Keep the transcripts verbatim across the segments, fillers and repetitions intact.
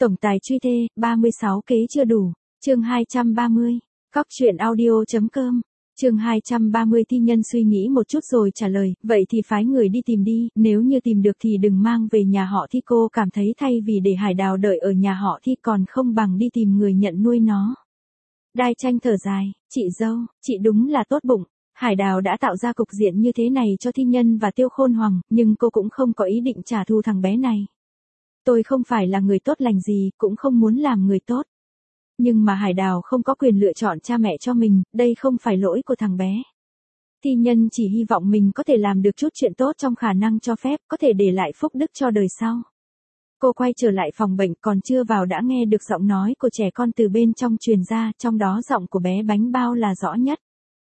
Tổng tài truy thê, ba mươi sáu kế chưa đủ. Chương hai trăm ba mươi. Cóc truyện audio.com. Chương hai trăm ba mươi. Thi Nhân suy nghĩ một chút rồi trả lời, vậy thì phái người đi tìm đi, nếu như tìm được thì đừng mang về nhà họ Thi. Cô cảm thấy thay vì để Hải Đào đợi ở nhà họ Thi còn không bằng đi tìm người nhận nuôi nó. Đai Tranh thở dài, chị dâu, chị đúng là tốt bụng. Hải Đào đã tạo ra cục diện như thế này cho Thi Nhân và Tiêu Khôn Hoàng, nhưng cô cũng không có ý định trả thù thằng bé này. Tôi không phải là người tốt lành gì, cũng không muốn làm người tốt. Nhưng mà Hải Đào không có quyền lựa chọn cha mẹ cho mình, đây không phải lỗi của thằng bé. Thi Nhân chỉ hy vọng mình có thể làm được chút chuyện tốt trong khả năng cho phép, có thể để lại phúc đức cho đời sau. Cô quay trở lại phòng bệnh, còn chưa vào đã nghe được giọng nói của trẻ con từ bên trong truyền ra, trong đó giọng của bé Bánh Bao là rõ nhất.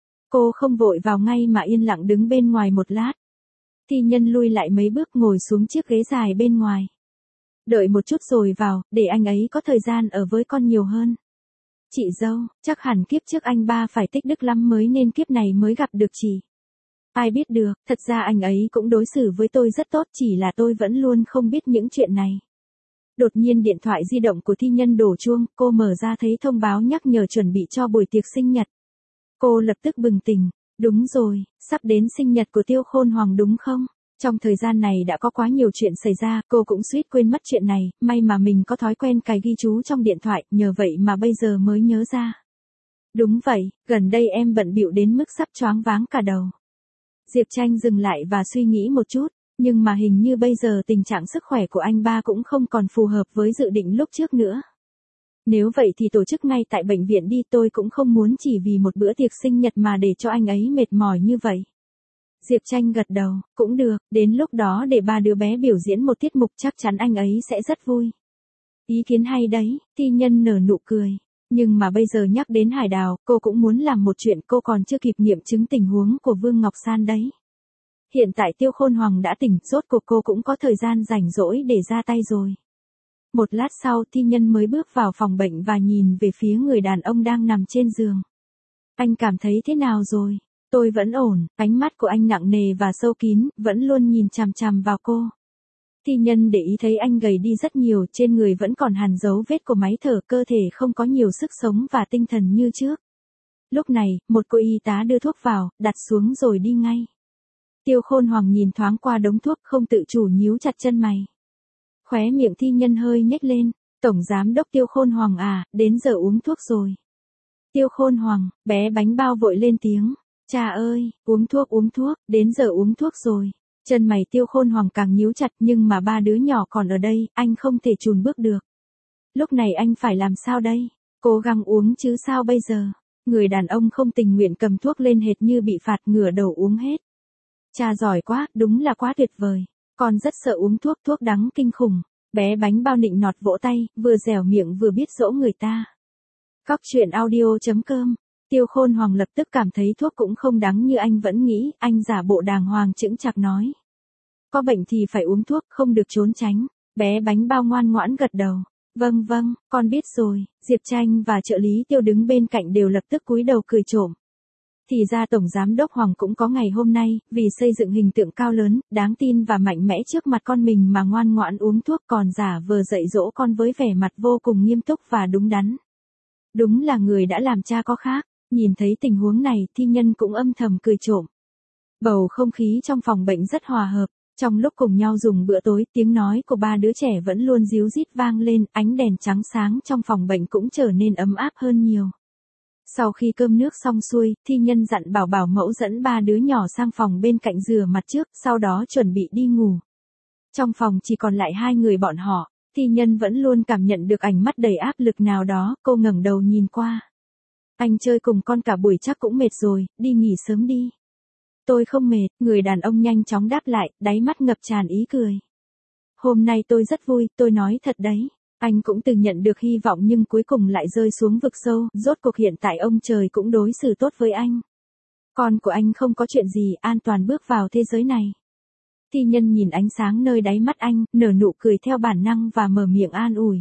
Cô không vội vào ngay mà yên lặng đứng bên ngoài một lát. Thi Nhân lui lại mấy bước ngồi xuống chiếc ghế dài bên ngoài. Đợi một chút rồi vào, để anh ấy có thời gian ở với con nhiều hơn. Chị dâu, chắc hẳn kiếp trước anh ba phải tích đức lắm mới nên kiếp này mới gặp được chị. Ai biết được, thật ra anh ấy cũng đối xử với tôi rất tốt, chỉ là tôi vẫn luôn không biết những chuyện này. Đột nhiên điện thoại di động của Thi Nhân đổ chuông, cô mở ra thấy thông báo nhắc nhở chuẩn bị cho buổi tiệc sinh nhật. Cô lập tức bừng tỉnh, đúng rồi, sắp đến sinh nhật của Tiêu Khôn Hoàng đúng không? Trong thời gian này đã có quá nhiều chuyện xảy ra, cô cũng suýt quên mất chuyện này, may mà mình có thói quen cài ghi chú trong điện thoại, nhờ vậy mà bây giờ mới nhớ ra. Đúng vậy, gần đây em bận bịu đến mức sắp choáng váng cả đầu. Diệp Tranh dừng lại và suy nghĩ một chút, nhưng mà hình như bây giờ tình trạng sức khỏe của anh ba cũng không còn phù hợp với dự định lúc trước nữa. Nếu vậy thì tổ chức ngay tại bệnh viện đi, tôi cũng không muốn chỉ vì một bữa tiệc sinh nhật mà để cho anh ấy mệt mỏi như vậy. Diệp Tranh gật đầu, cũng được, đến lúc đó để ba đứa bé biểu diễn một tiết mục chắc chắn anh ấy sẽ rất vui. Ý kiến hay đấy, Thi Nhân nở nụ cười. Nhưng mà bây giờ nhắc đến Hải Đào, cô cũng muốn làm một chuyện, cô còn chưa kịp nghiệm chứng tình huống của Vương Ngọc San đấy. Hiện tại Tiêu Khôn Hoàng đã tỉnh, rốt cuộc cô cũng có thời gian rảnh rỗi để ra tay rồi. Một lát sau Thi Nhân mới bước vào phòng bệnh và nhìn về phía người đàn ông đang nằm trên giường. Anh cảm thấy thế nào rồi? Tôi vẫn ổn, ánh mắt của anh nặng nề và sâu kín, vẫn luôn nhìn chằm chằm vào cô. Thi Nhân để ý thấy anh gầy đi rất nhiều, trên người vẫn còn hằn dấu vết của máy thở, cơ thể không có nhiều sức sống và tinh thần như trước. Lúc này, một cô y tá đưa thuốc vào, đặt xuống rồi đi ngay. Tiêu Khôn Hoàng nhìn thoáng qua đống thuốc, không tự chủ nhíu chặt chân mày. Khóe miệng Thi Nhân hơi nhếch lên, Tổng Giám đốc Tiêu Khôn Hoàng à, đến giờ uống thuốc rồi. Tiêu Khôn Hoàng, bé Bánh Bao vội lên tiếng. Cha ơi, uống thuốc uống thuốc, đến giờ uống thuốc rồi. Chân mày Tiêu Khôn Hoàng càng nhíu chặt, nhưng mà ba đứa nhỏ còn ở đây, anh không thể chùn bước được. Lúc này anh phải làm sao đây? Cố gắng uống chứ sao bây giờ? Người đàn ông không tình nguyện cầm thuốc lên hệt như bị phạt, ngửa đầu uống hết. Cha giỏi quá, đúng là quá tuyệt vời. Con rất sợ uống thuốc, thuốc đắng kinh khủng. Bé Bánh Bao nịnh nọt vỗ tay, vừa dẻo miệng vừa biết dỗ người ta. Cóc truyện audio.com. Tiêu Khôn Hoàng lập tức cảm thấy thuốc cũng không đắng như anh vẫn nghĩ, anh giả bộ đàng hoàng chững chạc nói. Có bệnh thì phải uống thuốc, không được trốn tránh. Bé Bánh Bao ngoan ngoãn gật đầu. Vâng vâng, con biết rồi. Diệp Tranh và trợ lý Tiêu đứng bên cạnh đều lập tức cúi đầu cười trộm. Thì ra Tổng Giám đốc Hoàng cũng có ngày hôm nay, vì xây dựng hình tượng cao lớn, đáng tin và mạnh mẽ trước mặt con mình mà ngoan ngoãn uống thuốc, còn giả vờ dạy dỗ con với vẻ mặt vô cùng nghiêm túc và đúng đắn. Đúng là người đã làm cha có khác. Nhìn thấy tình huống này, Thi Nhân cũng âm thầm cười trộm. Bầu không khí trong phòng bệnh rất hòa hợp. Trong lúc cùng nhau dùng bữa tối, tiếng nói của ba đứa trẻ vẫn luôn ríu rít vang lên, ánh đèn trắng sáng trong phòng bệnh cũng trở nên ấm áp hơn nhiều. Sau khi cơm nước xong xuôi, Thi Nhân dặn bảo bảo mẫu dẫn ba đứa nhỏ sang phòng bên cạnh rửa mặt trước, sau đó chuẩn bị đi ngủ. Trong phòng chỉ còn lại hai người bọn họ, Thi Nhân vẫn luôn cảm nhận được ánh mắt đầy áp lực nào đó, cô ngẩng đầu nhìn qua. Anh chơi cùng con cả buổi chắc cũng mệt rồi, đi nghỉ sớm đi. Tôi không mệt, người đàn ông nhanh chóng đáp lại, đáy mắt ngập tràn ý cười. Hôm nay tôi rất vui, tôi nói thật đấy. Anh cũng từng nhận được hy vọng nhưng cuối cùng lại rơi xuống vực sâu, rốt cuộc hiện tại ông trời cũng đối xử tốt với anh. Con của anh không có chuyện gì, an toàn bước vào thế giới này. Thi Nhân nhìn ánh sáng nơi đáy mắt anh, nở nụ cười theo bản năng và mở miệng an ủi.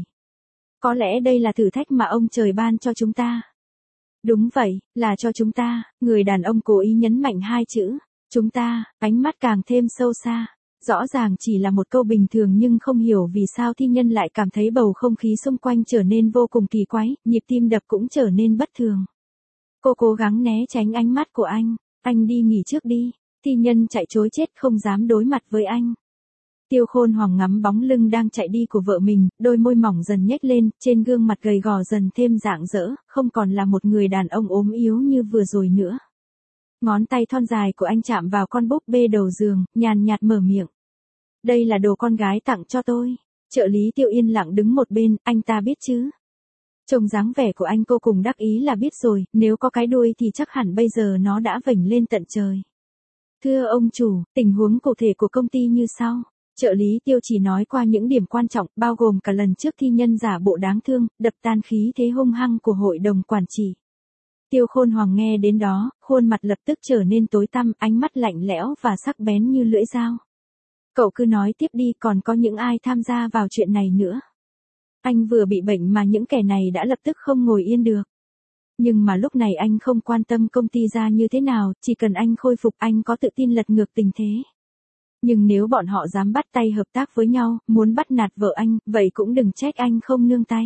Có lẽ đây là thử thách mà ông trời ban cho chúng ta. Đúng vậy, là cho chúng ta, người đàn ông cố ý nhấn mạnh hai chữ. Chúng ta, ánh mắt càng thêm sâu xa. Rõ ràng chỉ là một câu bình thường nhưng không hiểu vì sao thi nhân lại cảm thấy bầu không khí xung quanh trở nên vô cùng kỳ quái, nhịp tim đập cũng trở nên bất thường. Cô cố gắng né tránh ánh mắt của anh, anh đi nghỉ trước đi, thi nhân chạy trối chết không dám đối mặt với anh. Tiêu Khôn Hoàng ngắm bóng lưng đang chạy đi của vợ mình, đôi môi mỏng dần nhếch lên, trên gương mặt gầy gò dần thêm rạng rỡ, không còn là một người đàn ông ốm yếu như vừa rồi nữa. Ngón tay thon dài của anh chạm vào con búp bê đầu giường, nhàn nhạt mở miệng. Đây là đồ con gái tặng cho tôi. Trợ lý Tiêu yên lặng đứng một bên, anh ta biết chứ. Trông dáng vẻ của anh cô cùng đắc ý là biết rồi, nếu có cái đuôi thì chắc hẳn bây giờ nó đã vểnh lên tận trời. Thưa ông chủ, tình huống cụ thể của công ty như sau. Trợ lý Tiêu chỉ nói qua những điểm quan trọng, bao gồm cả lần trước thi nhân giả bộ đáng thương, đập tan khí thế hung hăng của hội đồng quản trị. Tiêu Khôn Hoàng nghe đến đó, khuôn mặt lập tức trở nên tối tăm, ánh mắt lạnh lẽo và sắc bén như lưỡi dao. Cậu cứ nói tiếp đi, còn có những ai tham gia vào chuyện này nữa. Anh vừa bị bệnh mà những kẻ này đã lập tức không ngồi yên được. Nhưng mà lúc này anh không quan tâm công ty ra như thế nào, chỉ cần anh khôi phục anh có tự tin lật ngược tình thế. Nhưng nếu bọn họ dám bắt tay hợp tác với nhau, muốn bắt nạt vợ anh, vậy cũng đừng trách anh không nương tay.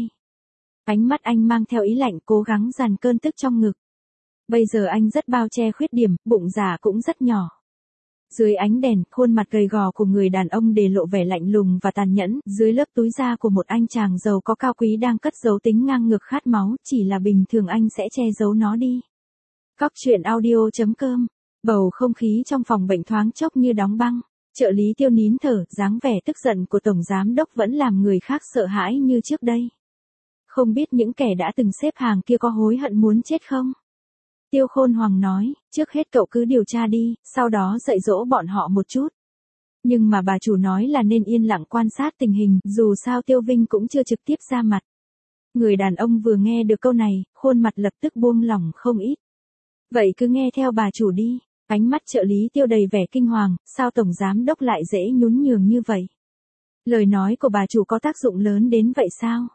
Ánh mắt anh mang theo ý lạnh, cố gắng dàn cơn tức trong ngực. Bây giờ anh rất bao che khuyết điểm, bụng giả cũng rất nhỏ. Dưới ánh đèn, khuôn mặt gầy gò của người đàn ông để lộ vẻ lạnh lùng và tàn nhẫn, dưới lớp túi da của một anh chàng giàu có cao quý đang cất giấu tính ngang ngược khát máu, chỉ là bình thường anh sẽ che giấu nó đi. Cóc truyện audio chấm com. Bầu không khí trong phòng bệnh thoáng chốc như đóng băng. Trợ lý Tiêu nín thở, dáng vẻ tức giận của tổng giám đốc vẫn làm người khác sợ hãi như trước đây. Không biết những kẻ đã từng xếp hàng kia có hối hận muốn chết không? Tiêu Khôn Hoàng nói, trước hết cậu cứ điều tra đi, sau đó dạy dỗ bọn họ một chút. Nhưng mà bà chủ nói là nên yên lặng quan sát tình hình, dù sao Tiêu Vinh cũng chưa trực tiếp ra mặt. Người đàn ông vừa nghe được câu này, khuôn mặt lập tức buông lỏng không ít. Vậy cứ nghe theo bà chủ đi. Ánh mắt trợ lý Tiêu đầy vẻ kinh hoàng, sao tổng giám đốc lại dễ nhún nhường như vậy? Lời nói của bà chủ có tác dụng lớn đến vậy sao?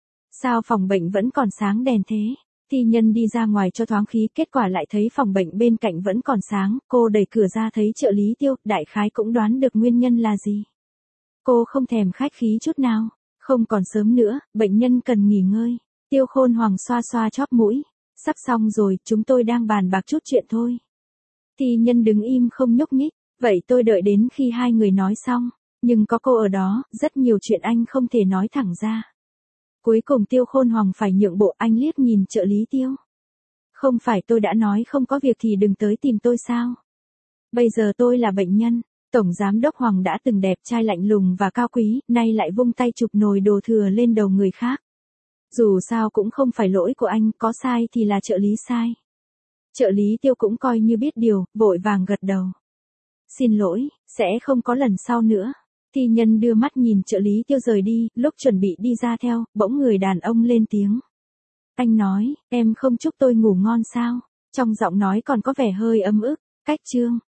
Sao phòng bệnh vẫn còn sáng đèn thế? Thi nhân đi ra ngoài cho thoáng khí, kết quả lại thấy phòng bệnh bên cạnh vẫn còn sáng, cô đẩy cửa ra thấy trợ lý Tiêu, đại khái cũng đoán được nguyên nhân là gì. Cô không thèm khách khí chút nào, không còn sớm nữa, bệnh nhân cần nghỉ ngơi. Tiêu Khôn Hoàng xoa xoa chóp mũi, sắp xong rồi, chúng tôi đang bàn bạc chút chuyện thôi. Thi nhân đứng im không nhúc nhích, vậy tôi đợi đến khi hai người nói xong, nhưng có cô ở đó, rất nhiều chuyện anh không thể nói thẳng ra. Cuối cùng Tiêu Khôn Hoàng phải nhượng bộ, anh liếc nhìn trợ lý Tiêu. Không phải tôi đã nói không có việc thì đừng tới tìm tôi sao? Bây giờ tôi là bệnh nhân, tổng giám đốc Hoàng đã từng đẹp trai lạnh lùng và cao quý, nay lại vung tay chụp nồi đồ thừa lên đầu người khác. Dù sao cũng không phải lỗi của anh, có sai thì là trợ lý sai. Trợ lý Tiêu cũng coi như biết điều, vội vàng gật đầu. Xin lỗi, sẽ không có lần sau nữa. Thi nhân đưa mắt nhìn trợ lý Tiêu rời đi, lúc chuẩn bị đi ra theo, bỗng người đàn ông lên tiếng. Anh nói, em không chúc tôi ngủ ngon sao? Trong giọng nói còn có vẻ hơi ấm ức, cách chương.